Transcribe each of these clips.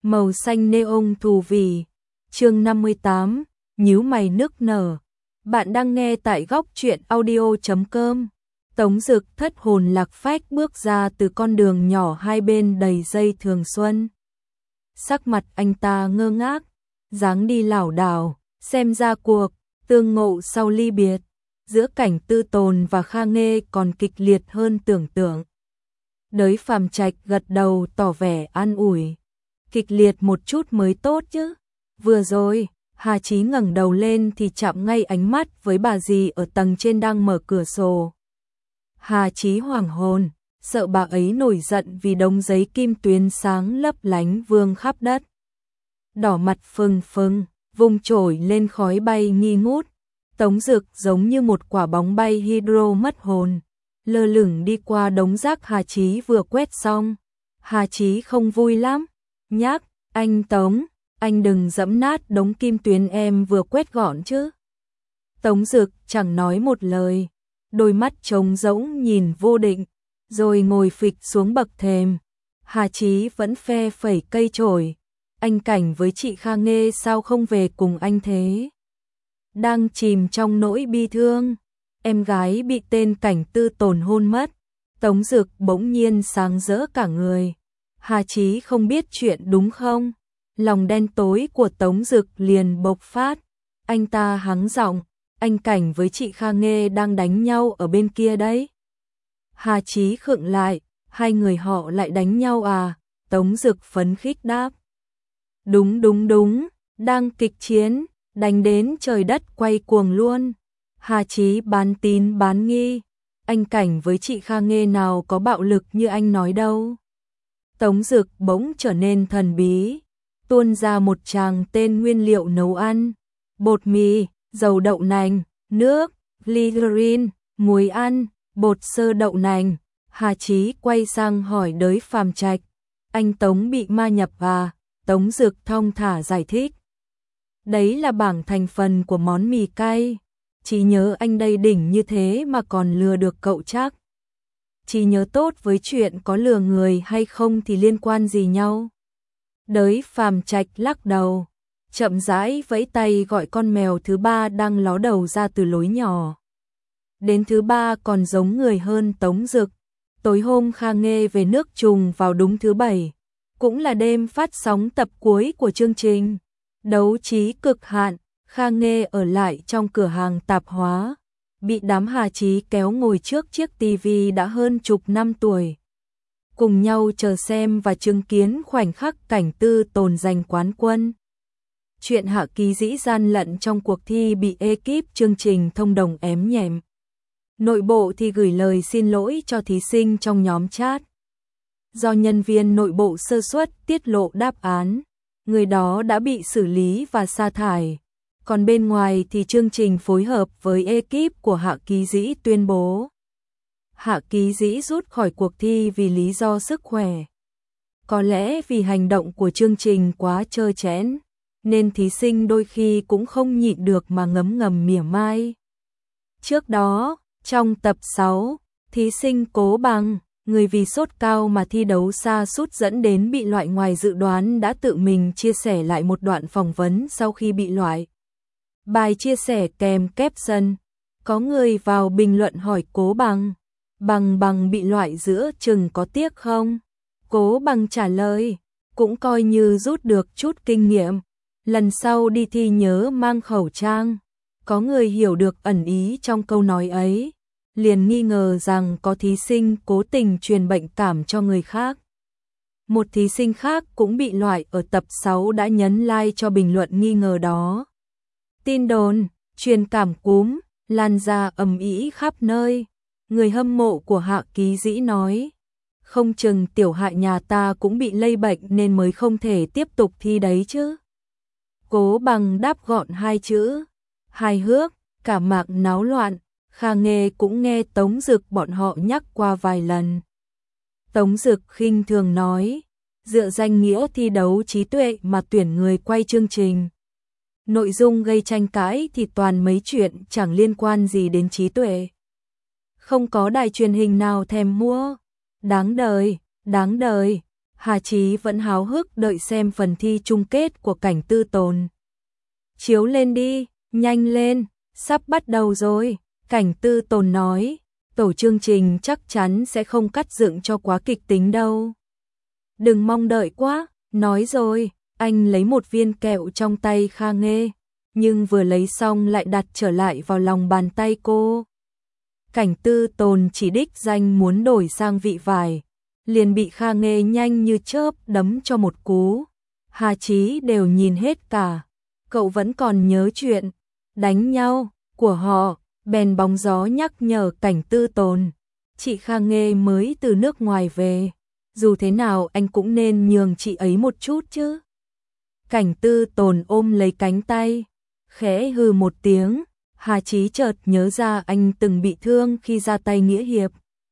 màu xanh neon thù vì. Chương 58, nhíu mày nức nở. Bạn đang nghe tại góc truyện audio.com. Tống Dực thất hồn lạc phách bước ra từ con đường nhỏ hai bên đầy dây thường xuân. Sắc mặt anh ta ngơ ngác, dáng đi lảo đảo, xem ra cuộc tương ngộ sau ly biệt giữa Cảnh Tư Tồn và Kha Nghê còn kịch liệt hơn tưởng tượng. Đới Phàm Trạch gật đầu tỏ vẻ an ủi. Kịch liệt một chút mới tốt chứ. Vừa rồi, Hà Chí ngẩng đầu lên thì chạm ngay ánh mắt với bà dì ở tầng trên đang mở cửa sổ. Hà Chí hoảng hồn, sợ bà ấy nổi giận vì đống giấy kim tuyến sáng lấp lánh vương khắp đất. Đỏ mặt phừng phừng, vung chổi lên khói bay nghi ngút. Tống Dực giống như một quả bóng bay hydro mất hồn, lơ lửng đi qua đống rác Hà Chí vừa quét xong. Hà Chí không vui lắm, nhắc, anh Tống, anh đừng dẫm nát đống kim tuyến em vừa quét gọn chứ. Tống Dực chẳng nói một lời, đôi mắt trống rỗng nhìn vô định, rồi ngồi phịch xuống bậc thềm. Hà Chí vẫn phe phẩy cây chổi. Anh Cảnh với chị Kha Nghê sao không về cùng anh thế? Đang chìm trong nỗi bi thương, em gái bị tên Cảnh Tư Tồn hôn mất. Tống Dực bỗng nhiên sáng rỡ cả người. Hà Chí không biết chuyện đúng không? Lòng đen tối của Tống Dực liền bộc phát. Anh ta hắng giọng, anh Cảnh với chị Kha Nghê đang đánh nhau ở bên kia đấy. Hà Chí khựng lại, hai người họ lại đánh nhau à? Tống Dực phấn khích đáp. Đúng, đang kịch chiến, đánh đến trời đất quay cuồng luôn. Hà Chí bán tín bán nghi, anh Cảnh với chị Kha Nghê nào có bạo lực như anh nói đâu. Tống Dực bỗng trở nên thần bí, tuôn ra một tràng tên nguyên liệu nấu ăn: bột mì, dầu đậu nành, nước, glycerin, muối ăn, bột sơ đậu nành. Hà Chí quay sang hỏi Đới Phàm Trạch, anh Tống bị ma nhập à? Tống Dực thong thả giải thích. Đấy là bảng thành phần của món mì cay. Chỉ nhớ anh đây đỉnh như thế mà còn lừa được cậu chắc. Chỉ nhớ tốt với chuyện có lừa người hay không thì liên quan gì nhau. Đới Phàm Trạch lắc đầu, chậm rãi vẫy tay gọi con mèo thứ ba đang ló đầu ra từ lối nhỏ. Đến thứ ba còn giống người hơn Tống Dực. Tối hôm Kha Nghê về nước trùng vào đúng thứ bảy, cũng là đêm phát sóng tập cuối của chương trình Đấu Trí Cực Hạn. Kha Nghê ở lại trong cửa hàng tạp hóa, bị đám Hà Chí kéo ngồi trước chiếc tivi đã hơn chục năm tuổi, cùng nhau chờ xem và chứng kiến khoảnh khắc Cảnh Tư Tồn giành quán quân. Chuyện Hạ Ký Dĩ gian lận trong cuộc thi bị ekip chương trình thông đồng ém nhẹm. Nội bộ thì gửi lời xin lỗi cho thí sinh trong nhóm chat. Do nhân viên nội bộ sơ suất tiết lộ đáp án, người đó đã bị xử lý và sa thải. Còn bên ngoài thì chương trình phối hợp với ekip của Hạ Ký Dĩ tuyên bố Hạ Ký Dĩ rút khỏi cuộc thi vì lý do sức khỏe. Có lẽ vì hành động của chương trình quá trơ trẽn, nên thí sinh đôi khi cũng không nhịn được mà ngấm ngầm mỉa mai. Trước đó, trong tập 6, thí sinh Cố Bằng, người vì sốt cao mà thi đấu sa sút dẫn đến bị loại ngoài dự đoán, đã tự mình chia sẻ lại một đoạn phỏng vấn sau khi bị loại. Bài chia sẻ kèm caption, có người vào bình luận hỏi Cố Bằng, Bằng bị loại giữa chừng có tiếc không? Cố Bằng trả lời, cũng coi như rút được chút kinh nghiệm, lần sau đi thi nhớ mang khẩu trang. Có người hiểu được ẩn ý trong câu nói ấy, liền nghi ngờ rằng có thí sinh cố tình truyền bệnh cảm cho người khác. Một thí sinh khác cũng bị loại ở tập 6 đã nhấn like cho bình luận nghi ngờ đó. Tin đồn, truyền cảm cúm, lan ra ầm ĩ khắp nơi. Người hâm mộ của Hạ Ký Dĩ nói, không chừng tiểu Hạ nhà ta cũng bị lây bệnh nên mới không thể tiếp tục thi đấy chứ. Cố Bằng đáp gọn hai chữ, hài hước. Cả mạc náo loạn. Kha Nghê cũng nghe Tống Dực bọn họ nhắc qua vài lần. Tống Dực khinh thường nói, dựa danh nghĩa thi đấu trí tuệ mà tuyển người quay chương trình. Nội dung gây tranh cãi thì toàn mấy chuyện chẳng liên quan gì đến trí tuệ. Không có đài truyền hình nào thèm mua. Đáng đời. Hà Chí vẫn háo hức đợi xem phần thi chung kết của Cảnh Tư Tồn. Chiếu lên đi, nhanh lên, sắp bắt đầu rồi, Cảnh Tư Tồn nói, tổ chương trình chắc chắn sẽ không cắt dựng cho quá kịch tính đâu. Đừng mong đợi quá, nói rồi, anh lấy một viên kẹo trong tay Kha Nghê, nhưng vừa lấy xong lại đặt trở lại vào lòng bàn tay cô. Cảnh Tư Tồn chỉ đích danh muốn đổi sang vị vải, liền bị Kha Nghê nhanh như chớp đấm cho một cú. Hà Chí đều nhìn hết cả, cậu vẫn còn nhớ chuyện đánh nhau của họ, bèn bóng gió nhắc nhở Cảnh Tư Tồn. Chị Kha Nghê mới từ nước ngoài về, dù thế nào anh cũng nên nhường chị ấy một chút chứ. Cảnh Tư Tồn ôm lấy cánh tay, khẽ hừ một tiếng. Hà Chí chợt nhớ ra anh từng bị thương khi ra tay nghĩa hiệp,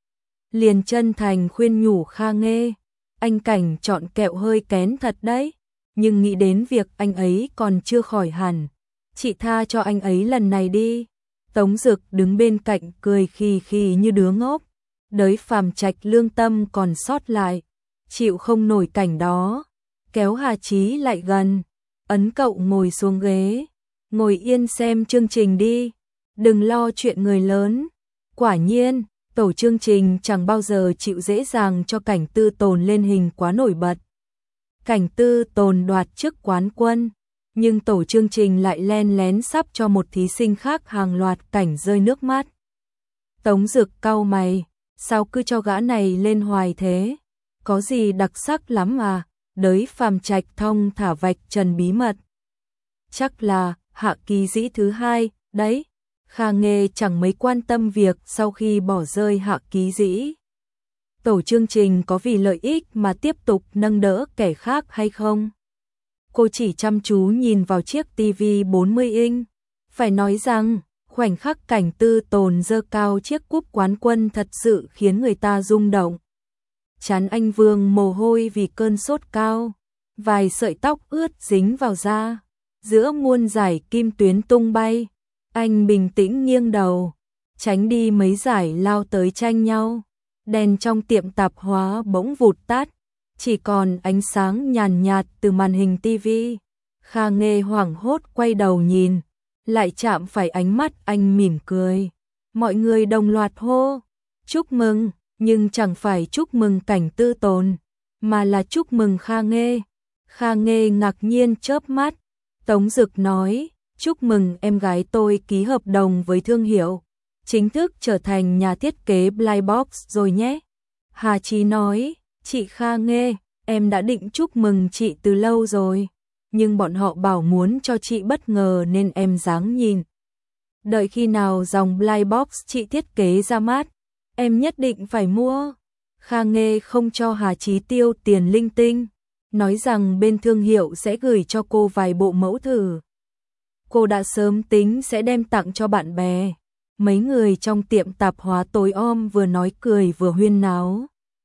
liền chân thành khuyên nhủ Kha Nghê, anh Cảnh chọn kẹo hơi kén thật đấy, nhưng nghĩ đến việc anh ấy còn chưa khỏi hẳn, chị tha cho anh ấy lần này đi. Tống Dực đứng bên cạnh cười khì khì như đứa ngốc, đới Phàm Trạch lương tâm còn sót lại, chịu không nổi cảnh đó, kéo Hà Chí lại gần, ấn cậu ngồi xuống ghế. Ngồi yên xem chương trình đi, đừng lo chuyện người lớn. Quả nhiên, tổ chương trình chẳng bao giờ chịu dễ dàng cho Cảnh Tư Tồn lên hình quá nổi bật. Cảnh Tư Tồn đoạt chức quán quân, nhưng tổ chương trình lại len lén sắp cho một thí sinh khác hàng loạt cảnh rơi nước mắt. Tống Dực cau mày, sao cứ cho gã này lên hoài thế? Có gì đặc sắc lắm à? Đới Phàm Trạch thong thả vạch trần bí mật. Chắc là Hạ Ký Dĩ thứ hai, đấy. Kha Nghê chẳng mấy quan tâm việc sau khi bỏ rơi Hạ Ký Dĩ. Tổ chương trình có vì lợi ích mà tiếp tục nâng đỡ kẻ khác hay không? Cô chỉ chăm chú nhìn vào chiếc tivi 40 inch. Phải nói rằng, khoảnh khắc Cảnh Tư Tồn giơ cao chiếc cúp quán quân thật sự khiến người ta rung động. Trán anh vương mồ hôi vì cơn sốt cao, vài sợi tóc ướt dính vào da. Giữa muôn dải kim tuyến tung bay, anh bình tĩnh nghiêng đầu, tránh đi mấy dải lao tới tranh nhau. Đèn trong tiệm tạp hóa bỗng vụt tắt, chỉ còn ánh sáng nhàn nhạt từ màn hình tivi. Kha Nghê hoảng hốt quay đầu nhìn, lại chạm phải ánh mắt anh mỉm cười. Mọi người đồng loạt hô, chúc mừng, nhưng chẳng phải chúc mừng Cảnh Tư Tồn, mà là chúc mừng Kha Nghê. Kha Nghê ngạc nhiên chớp mắt. Tống Dực nói, chúc mừng em gái tôi ký hợp đồng với thương hiệu, chính thức trở thành nhà thiết kế Blind Box rồi nhé. Hà Chí nói, chị Kha Nghê, em đã định chúc mừng chị từ lâu rồi, nhưng bọn họ bảo muốn cho chị bất ngờ nên em ráng nhìn. Đợi khi nào dòng Blind Box chị thiết kế ra mắt, em nhất định phải mua. Kha Nghê không cho Hà Chí tiêu tiền linh tinh, nói rằng bên thương hiệu sẽ gửi cho cô vài bộ mẫu thử. Cô đã sớm tính sẽ đem tặng cho bạn bè. Mấy người trong tiệm tạp hóa tối om vừa nói cười vừa huyên náo.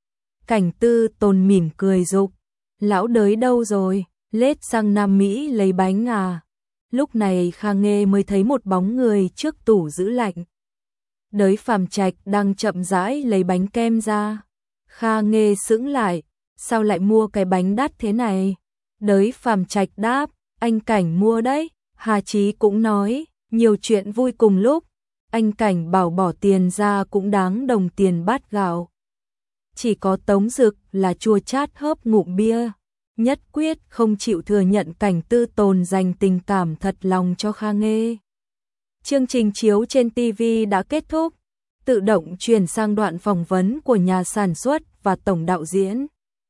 Cảnh Tư Tồn mỉm cười dục, lão đới đâu rồi, lết sang Nam Mỹ lấy bánh à. Lúc này Kha Nghê mới thấy một bóng người trước tủ giữ lạnh. Đới Phàm Trạch đang chậm rãi lấy bánh kem ra. Kha Nghê sững lại, sao lại mua cái bánh đắt thế này? Đới Phàm Trạch đáp, anh Cảnh mua đấy. Hà Chí cũng nói, nhiều chuyện vui cùng lúc. Anh Cảnh bảo bỏ tiền ra cũng đáng đồng tiền bát gạo. Chỉ có Tống Dực là chua chát hớp ngụm bia, nhất quyết không chịu thừa nhận Cảnh Tư Tồn dành tình cảm thật lòng cho Kha Nghê. Chương trình chiếu trên TV đã kết thúc, tự động chuyển sang đoạn phỏng vấn của nhà sản xuất và tổng đạo diễn.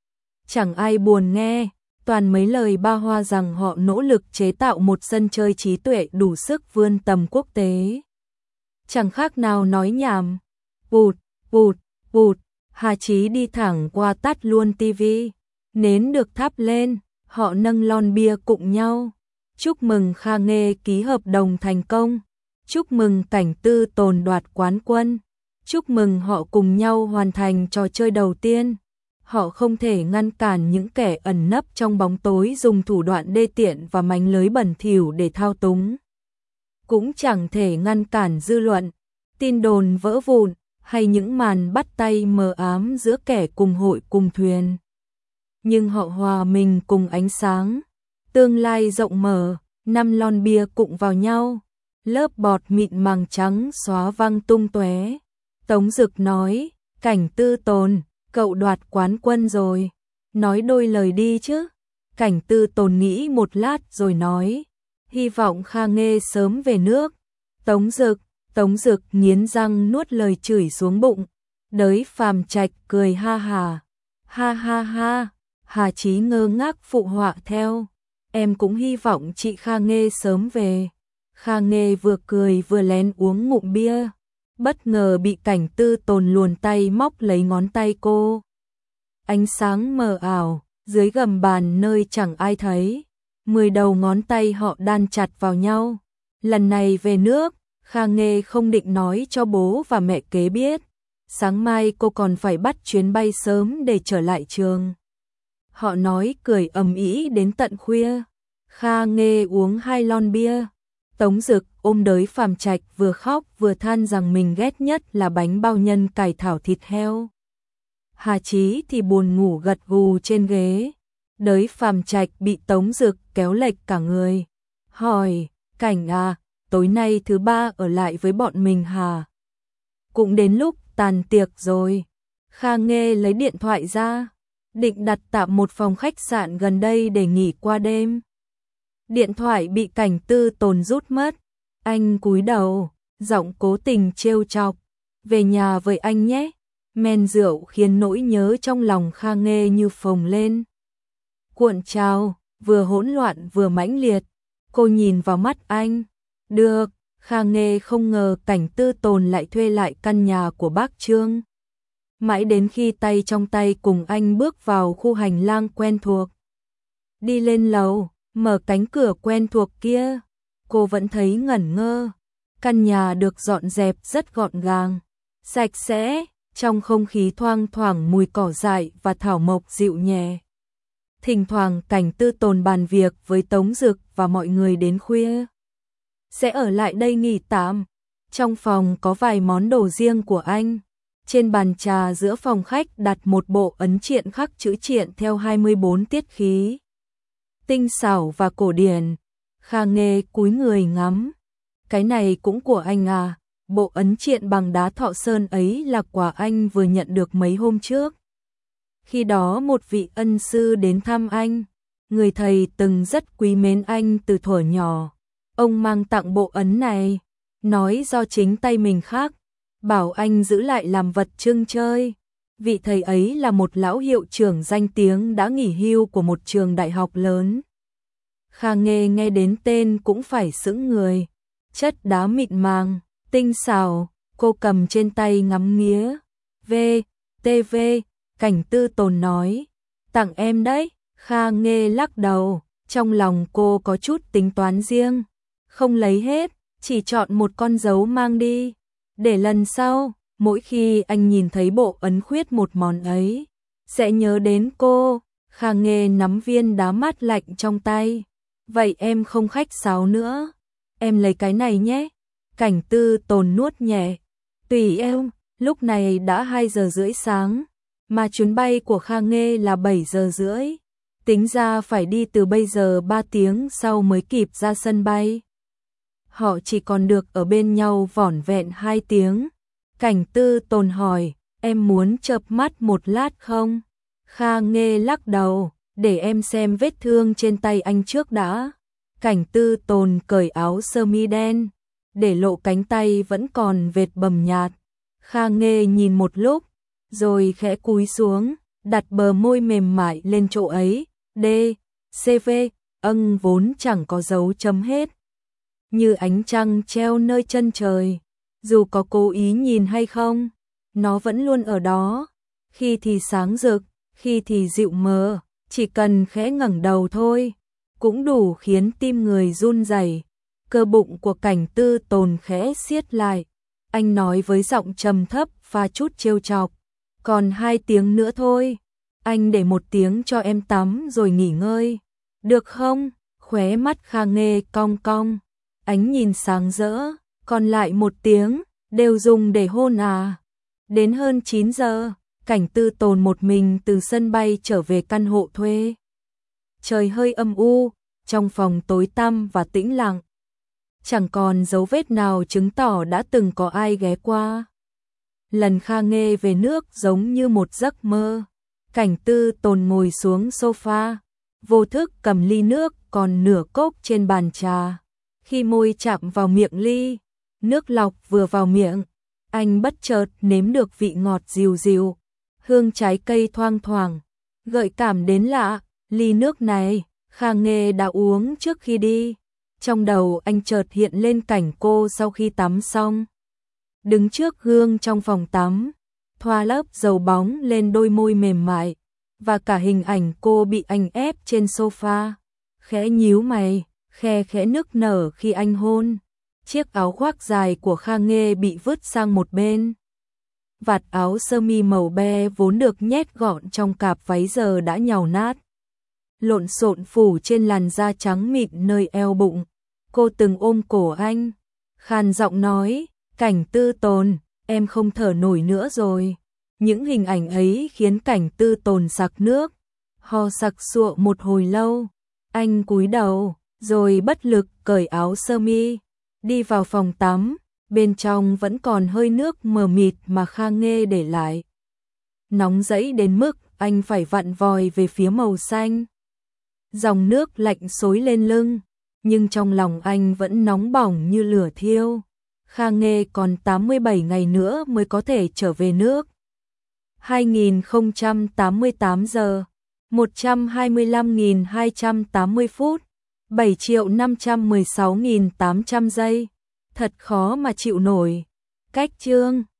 Chẳng ai buồn nghe, toàn mấy lời ba hoa rằng họ nỗ lực chế tạo một sân chơi trí tuệ đủ sức vươn tầm quốc tế. Chẳng khác nào nói nhảm. Vụt, vụt, vụt, Hà Chí đi thẳng qua tắt luôn tivi. Nến được thắp lên, họ nâng lon bia cùng nhau. Chúc mừng Kha Nghê ký hợp đồng thành công. Chúc mừng Cảnh Tư Tồn đoạt quán quân. Chúc mừng họ cùng nhau hoàn thành trò chơi đầu tiên. Họ không thể ngăn cản những kẻ ẩn nấp trong bóng tối dùng thủ đoạn đê tiện và mánh lới bẩn thỉu để thao túng. Cũng chẳng thể ngăn cản dư luận, tin đồn vỡ vụn hay những màn bắt tay mờ ám giữa kẻ cùng hội cùng thuyền. nhưng họ hòa mình cùng ánh sáng. Tương lai rộng mở, 5 lon bia cụng vào nhau, lớp bọt mịn màng trắng xóa văng tung tóe. Tống Dực nói, Cảnh Tư Tồn, cậu đoạt quán quân rồi, nói đôi lời đi chứ. Cảnh Tư Tồn nghĩ một lát rồi nói, hy vọng Kha Nghê sớm về nước. Tống Dực nghiến răng nuốt lời chửi xuống bụng. Đới Phàm Trạch cười ha ha, Hà Chí ngơ ngác phụ họa theo, em cũng hy vọng chị Kha Nghê sớm về. Kha Nghê vừa cười vừa lén uống ngụm bia, bất ngờ bị Cảnh Tư Tồn luồn tay móc lấy ngón tay cô. Ánh sáng mờ ảo, dưới gầm bàn nơi chẳng ai thấy, 10 đầu ngón tay họ đan chặt vào nhau. Lần này về nước, Kha Nghê không định nói cho bố và mẹ kế biết. Sáng mai cô còn phải bắt chuyến bay sớm để trở lại trường. Họ nói cười ầm ĩ đến tận khuya. Kha Nghê uống 2 lon bia. Tống Dực ôm Đới Phàm Trạch vừa khóc vừa than rằng mình ghét nhất là bánh bao nhân cải thảo thịt heo. Hà Chí thì buồn ngủ gật gù trên ghế. Đới Phàm Trạch bị Tống Dực kéo lệch cả người. Hỏi, Cảnh à, tối nay thứ ba ở lại với bọn mình hả? Cũng đến lúc tàn tiệc rồi. Kha Nghê lấy điện thoại ra, định đặt tạm một phòng khách sạn gần đây để nghỉ qua đêm. Điện thoại bị Cảnh Tư Tồn rút mất. Anh cúi đầu, giọng cố tình trêu chọc, về nhà với anh nhé. Men rượu khiến nỗi nhớ trong lòng Kha Nghê như phồng lên, cuộn trào, vừa hỗn loạn vừa mãnh liệt. Cô nhìn vào mắt anh. Được. Kha Nghê không ngờ Cảnh Tư Tồn lại thuê lại căn nhà của bác Trương. Mãi đến khi tay trong tay cùng anh bước vào khu hành lang quen thuộc, đi lên lầu, mở cánh cửa quen thuộc kia, cô vẫn thấy ngẩn ngơ. Căn nhà được dọn dẹp rất gọn gàng, sạch sẽ, trong không khí thoang thoảng mùi cỏ dại và thảo mộc dịu nhẹ. Thỉnh thoảng Cảnh Tư Tồn bàn việc với Tống Dực và mọi người đến khuya. Sẽ ở lại đây nghỉ tạm. Trong phòng có vài món đồ riêng của anh. Trên bàn trà giữa phòng khách đặt một bộ ấn triện khắc chữ triện theo 24 tiết khí. Tinh xảo và cổ điển. Kha Nghê cúi người ngắm. Cái này cũng của anh à? Bộ ấn triện bằng đá Thọ Sơn ấy là quà anh vừa nhận được mấy hôm trước. Khi đó một vị ân sư đến thăm anh. Người thầy từng rất quý mến anh từ thuở nhỏ. Ông mang tặng bộ ấn này, nói do chính tay mình khắc, bảo anh giữ lại làm vật trưng chơi. Vị thầy ấy là một lão hiệu trưởng danh tiếng đã nghỉ hưu của một trường đại học lớn. Kha Nghê nghe đến tên cũng phải sững người. Chất đá mịn màng, tinh xảo, cô cầm trên tay ngắm nghía. TV, Cảnh Tư Tồn nói, tặng em đấy. Kha Nghê lắc đầu, trong lòng cô có chút tính toán riêng. Không lấy hết, chỉ chọn một con dấu mang đi. Để lần sau, mỗi khi anh nhìn thấy bộ ấn khuyết một món ấy, sẽ nhớ đến cô. Kha Nghê nắm viên đá mát lạnh trong tay. Vậy em không khách sáo nữa. Em lấy cái này nhé. Cảnh Tư Tồn nuốt nhẹ. Tùy em, lúc này đã 2 giờ rưỡi sáng, mà chuyến bay của Kha Nghê là 7 giờ rưỡi. Tính ra phải đi từ bây giờ 3 tiếng sau mới kịp ra sân bay. Họ chỉ còn được ở bên nhau vỏn vẹn 2 tiếng. Cảnh Tư Tồn hỏi, em muốn chợp mắt một lát không? Kha Nghê lắc đầu, để em xem vết thương trên tay anh trước đã. Cảnh Tư Tồn cởi áo sơ mi đen, để lộ cánh tay vẫn còn vệt bầm nhạt. Kha Nghê nhìn một lúc, rồi khẽ cúi xuống, đặt bờ môi mềm mại lên chỗ ấy. CV, vốn chẳng có dấu chấm hết. Như ánh trăng treo nơi chân trời, dù có cố ý nhìn hay không, nó vẫn luôn ở đó. Khi thì sáng rực, khi thì dịu mờ, chỉ cần khẽ ngẩng đầu thôi, cũng đủ khiến tim người run rẩy. Cơ bụng của Cảnh Tư Tồn khẽ siết lại. Anh nói với giọng trầm thấp pha chút trêu chọc, còn 2 tiếng nữa thôi. Anh để 1 tiếng cho em tắm rồi nghỉ ngơi, được không? Khóe mắt Kha Nghê cong cong, ánh nhìn sáng rỡ. Còn lại 1 tiếng, đều dùng để hôn à? Đến hơn 9 giờ, Cảnh Tư Tồn một mình từ sân bay trở về căn hộ thuê. Trời hơi âm u, trong phòng tối tăm và tĩnh lặng. Chẳng còn dấu vết nào chứng tỏ đã từng có ai ghé qua. Lần Kha Nghê về nước giống như một giấc mơ. Cảnh Tư Tồn ngồi xuống sofa, vô thức cầm ly nước còn nửa cốc trên bàn trà. Khi môi chạm vào miệng ly, nước lọc vừa vào miệng, anh bất chợt nếm được vị ngọt dịu dịu, hương trái cây thoang thoảng, gợi cảm đến lạ. Ly nước này, Kha Nghê đã uống trước khi đi. Trong đầu anh chợt hiện lên cảnh cô sau khi tắm xong, đứng trước gương trong phòng tắm, thoa lớp dầu bóng lên đôi môi mềm mại, và cả hình ảnh cô bị anh ép trên sofa, khẽ nhíu mày, khe khẽ nức nở khi anh hôn. Chiếc áo khoác dài của Kha Nghê bị vứt sang một bên. Vạt áo sơ mi màu be vốn được nhét gọn trong cạp váy giờ đã nhàu nát, lộn xộn phủ trên làn da trắng mịn nơi eo bụng. Cô từng ôm cổ anh, khàn giọng nói, Cảnh Tư Tồn, em không thở nổi nữa rồi. Những hình ảnh ấy khiến Cảnh Tư Tồn sặc nước, ho sặc sụa một hồi lâu. Anh cúi đầu, rồi bất lực cởi áo sơ mi, đi vào phòng tắm. Bên trong vẫn còn hơi nước mờ mịt mà Kha Nghê để lại. Nóng rẫy đến mức anh phải vặn vòi về phía màu xanh. Dòng nước lạnh xối lên lưng, nhưng trong lòng anh vẫn nóng bỏng như lửa thiêu. Kha Nghê còn 87 ngày nữa mới có thể trở về nước. 2088 giờ, 125.280 phút, 7.516.800 giây. Thật khó mà chịu nổi. Cách chương